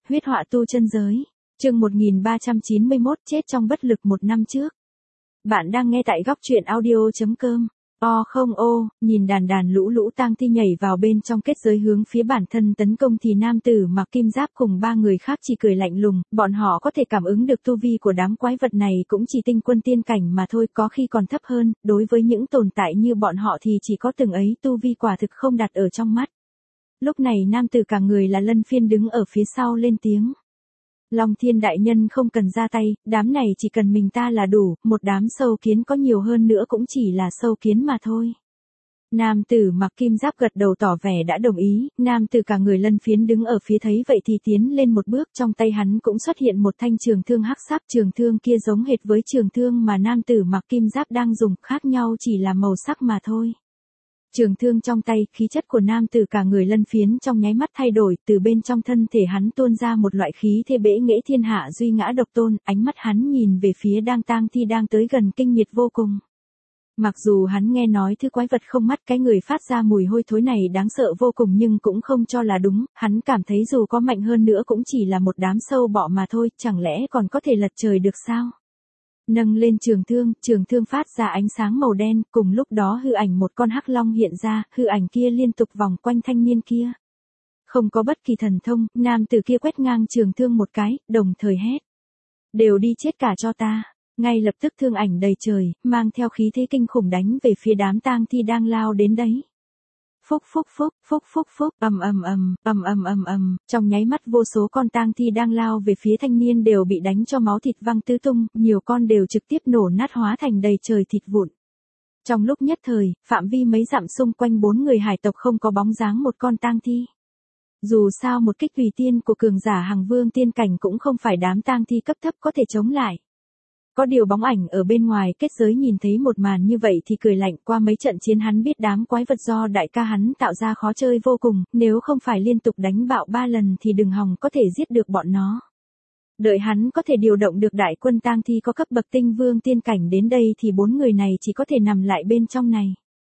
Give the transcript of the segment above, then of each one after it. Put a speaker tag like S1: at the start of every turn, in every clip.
S1: Huyết họa tu chân giới. Chương 1391 chết trong bất lực một năm trước. Bạn đang nghe tại góc truyện audio.com. Không nhìn đàn lũ lũ tang thi nhảy vào bên trong kết giới hướng phía bản thân tấn công thì nam tử mặc kim giáp cùng ba người khác chỉ cười lạnh lùng, bọn họ có thể cảm ứng được tu vi của đám quái vật này cũng chỉ tinh quân tiên cảnh mà thôi, có khi còn thấp hơn, đối với những tồn tại như bọn họ thì chỉ có từng ấy tu vi quả thực không đặt ở trong mắt. Lúc này nam tử cả người là Lân Phiên đứng ở phía sau lên tiếng. Long Thiên đại nhân không cần ra tay, đám này chỉ cần mình ta là đủ, một đám sâu kiến có nhiều hơn nữa cũng chỉ là sâu kiến mà thôi. Nam tử mặc kim giáp gật đầu tỏ vẻ đã đồng ý, nam tử cả người Lân Phiến đứng ở phía thấy vậy thì tiến lên một bước, trong tay hắn cũng xuất hiện một thanh trường thương hắc sắc, trường thương kia giống hệt với trường thương mà nam tử mặc kim giáp đang dùng, khác nhau chỉ là màu sắc mà thôi. Trường thương trong tay, khí chất của nam tử cả người Lân Phiến trong nháy mắt thay đổi, từ bên trong thân thể hắn tuôn ra một loại khí thế bẽ nghệ thiên hạ duy ngã độc tôn, ánh mắt hắn nhìn về phía tang thi đang tới gần kinh miệt vô cùng. Mặc dù hắn nghe nói thứ quái vật không mắt cái người phát ra mùi hôi thối này đáng sợ vô cùng nhưng cũng không cho là đúng, hắn cảm thấy dù có mạnh hơn nữa cũng chỉ là một đám sâu bọ mà thôi, chẳng lẽ còn có thể lật trời được sao? Nâng lên trường thương phát ra ánh sáng màu đen, cùng lúc đó hư ảnh một con hắc long hiện ra, hư ảnh kia liên tục vòng quanh thanh niên kia. Không có bất kỳ thần thông, nam tử kia quét ngang trường thương một cái, đồng thời hét. Đều đi chết cả cho ta. Ngay lập tức thương ảnh đầy trời, mang theo khí thế kinh khủng đánh về phía đám tang thi đang lao đến đấy. Phúc, trong nháy mắt vô số con tang thi đang lao về phía thanh niên đều bị đánh cho máu thịt văng tứ tung, nhiều con đều trực tiếp nổ nát hóa thành đầy trời thịt vụn. Trong lúc nhất thời, phạm vi mấy dặm xung quanh 4 người hải tộc không có bóng dáng một con tang thi. Dù sao một kích tùy tiên của cường giả Hằng Vương tiên cảnh cũng không phải đám tang thi cấp thấp có thể chống lại. Có điều bóng ảnh ở bên ngoài kết giới nhìn thấy một màn như vậy thì cười lạnh, qua mấy trận chiến hắn biết đám quái vật do đại ca hắn tạo ra khó chơi vô cùng, nếu không phải liên tục đánh bạo 3 lần thì đừng hòng có thể giết được bọn nó. Đợi hắn có thể điều động được đại quân tang thi có cấp bậc tinh vương tiên cảnh đến đây thì 4 người này chỉ có thể nằm lại bên trong này.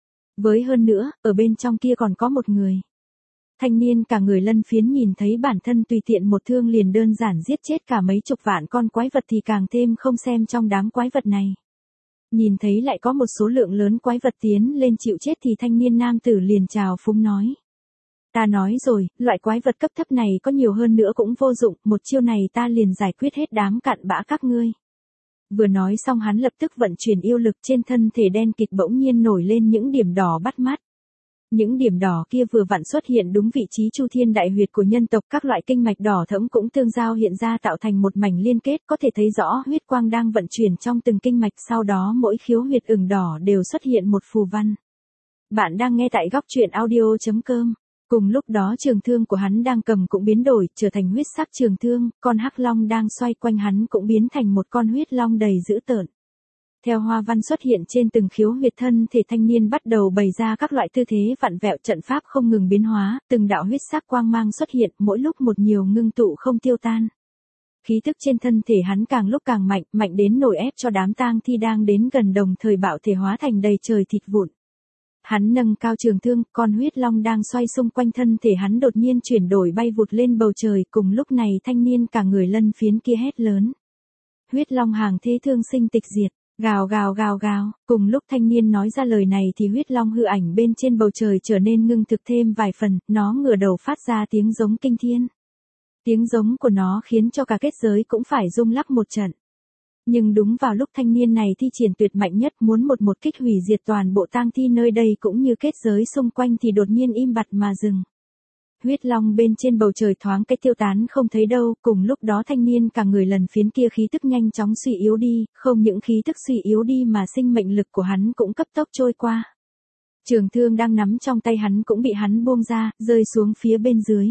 S1: Với hơn nữa, ở bên trong kia còn có một người. Thanh niên cả người Lân Phiến nhìn thấy bản thân tùy tiện một thương liền đơn giản giết chết cả mấy chục vạn con quái vật thì càng thêm không xem trong đám quái vật này. Nhìn thấy lại có một số lượng lớn quái vật tiến lên chịu chết thì thanh niên nam tử liền chào phúng nói. Ta nói rồi, loại quái vật cấp thấp này có nhiều hơn nữa cũng vô dụng, một chiêu này ta liền giải quyết hết đám cặn bã các ngươi. Vừa nói xong hắn lập tức vận chuyển yêu lực, trên thân thể đen kịt bỗng nhiên nổi lên những điểm đỏ bắt mắt. Những điểm đỏ kia vừa vặn xuất hiện đúng vị trí chu thiên đại huyệt của nhân tộc, các loại kinh mạch đỏ thẫm cũng tương giao hiện ra tạo thành một mảnh liên kết, có thể thấy rõ huyết quang đang vận chuyển trong từng kinh mạch, sau đó mỗi khiếu huyệt ửng đỏ đều xuất hiện một phù văn. Bạn đang nghe tại góc truyện audio.com. Cùng lúc đó trường thương của hắn đang cầm cũng biến đổi, trở thành huyết sắc trường thương, con hắc long đang xoay quanh hắn cũng biến thành một con huyết long đầy dữ tợn. Theo hoa văn xuất hiện trên từng khiếu huyệt thân thể thanh niên bắt đầu bày ra các loại tư thế vặn vẹo, trận pháp không ngừng biến hóa, từng đạo huyết sắc quang mang xuất hiện, mỗi lúc một nhiều ngưng tụ không tiêu tan. Khí tức trên thân thể hắn càng lúc càng mạnh, mạnh đến nổi ép cho đám tang thi đang đến gần đồng thời bạo thể hóa thành đầy trời thịt vụn. Hắn nâng cao trường thương, con huyết long đang xoay xung quanh thân thể hắn đột nhiên chuyển đổi bay vụt lên bầu trời, cùng lúc này thanh niên cả người Lân Phiến kia hét lớn. Huyết long hàng thế thương sinh tịch diệt. Gào. Cùng lúc thanh niên nói ra lời này thì huyết long hư ảnh bên trên bầu trời trở nên ngưng thực thêm vài phần, nó ngửa đầu phát ra tiếng giống kinh thiên. Tiếng giống của nó khiến cho cả kết giới cũng phải rung lắc một trận. Nhưng đúng vào lúc thanh niên này thi triển tuyệt mạnh nhất muốn một kích hủy diệt toàn bộ tang thi nơi đây cũng như kết giới xung quanh thì đột nhiên im bặt mà dừng. Huyết long bên trên bầu trời thoáng cái tiêu tán không thấy đâu, cùng lúc đó thanh niên cả người Lân Phiến kia khí tức nhanh chóng suy yếu đi, không những khí tức suy yếu đi mà sinh mệnh lực của hắn cũng cấp tốc trôi qua. Trường thương đang nắm trong tay hắn cũng bị hắn buông ra, rơi xuống phía bên dưới.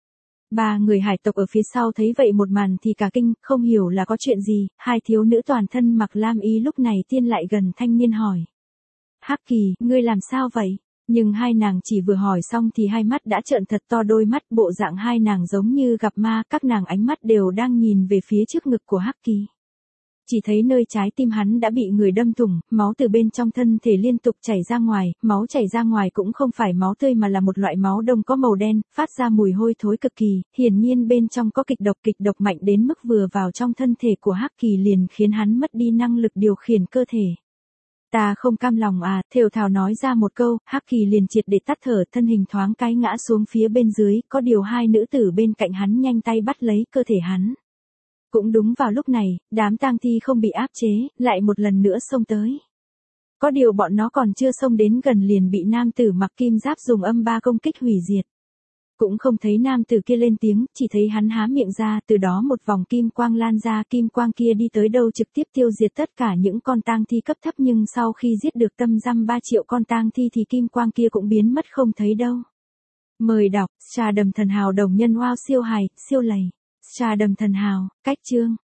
S1: 3 người hải tộc ở phía sau thấy vậy một màn thì cả kinh, không hiểu là có chuyện gì, hai thiếu nữ toàn thân mặc lam y lúc này tiên lại gần thanh niên hỏi. Hắc Kỳ, ngươi làm sao vậy? Nhưng hai nàng chỉ vừa hỏi xong thì hai mắt đã trợn thật to, đôi mắt bộ dạng hai nàng giống như gặp ma, các nàng ánh mắt đều đang nhìn về phía trước ngực của Hắc Kỳ. chỉ thấy nơi trái tim hắn đã bị người đâm thủng, máu từ bên trong thân thể liên tục chảy ra ngoài, máu chảy ra ngoài cũng không phải máu tươi mà là một loại máu đông có màu đen, phát ra mùi hôi thối cực kỳ, hiển nhiên bên trong có kịch độc mạnh đến mức vừa vào trong thân thể của Hắc Kỳ liền khiến hắn mất đi năng lực điều khiển cơ thể. Ta không cam lòng à, thều thào nói ra một câu, Hắc Kỳ liền triệt để tắt thở, thân hình thoáng cái ngã xuống phía bên dưới, có điều hai nữ tử bên cạnh hắn nhanh tay bắt lấy cơ thể hắn. Cũng đúng vào lúc này, đám tang thi không bị áp chế, lại một lần nữa xông tới. Có điều bọn nó còn chưa xông đến gần liền bị nam tử mặc kim giáp dùng âm ba công kích hủy diệt. Cũng không thấy nam tử kia lên tiếng, chỉ thấy hắn há miệng ra, từ đó một vòng kim quang lan ra, kim quang kia đi tới đâu trực tiếp tiêu diệt tất cả những con tang thi cấp thấp, nhưng sau khi giết được tâm dăm 3 triệu con tang thi thì kim quang kia cũng biến mất không thấy đâu. Mời đọc, Trà Đầm Thần Hào đồng nhân wow siêu hài, siêu lầy. Trà Đầm Thần Hào, cách chương.